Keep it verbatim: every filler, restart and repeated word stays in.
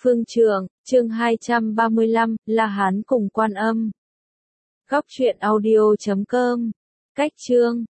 Phương Trượng, chương hai trăm ba mươi lăm, La Hán cùng Quan Âm. Góc truyện audio chấm com. Cách chương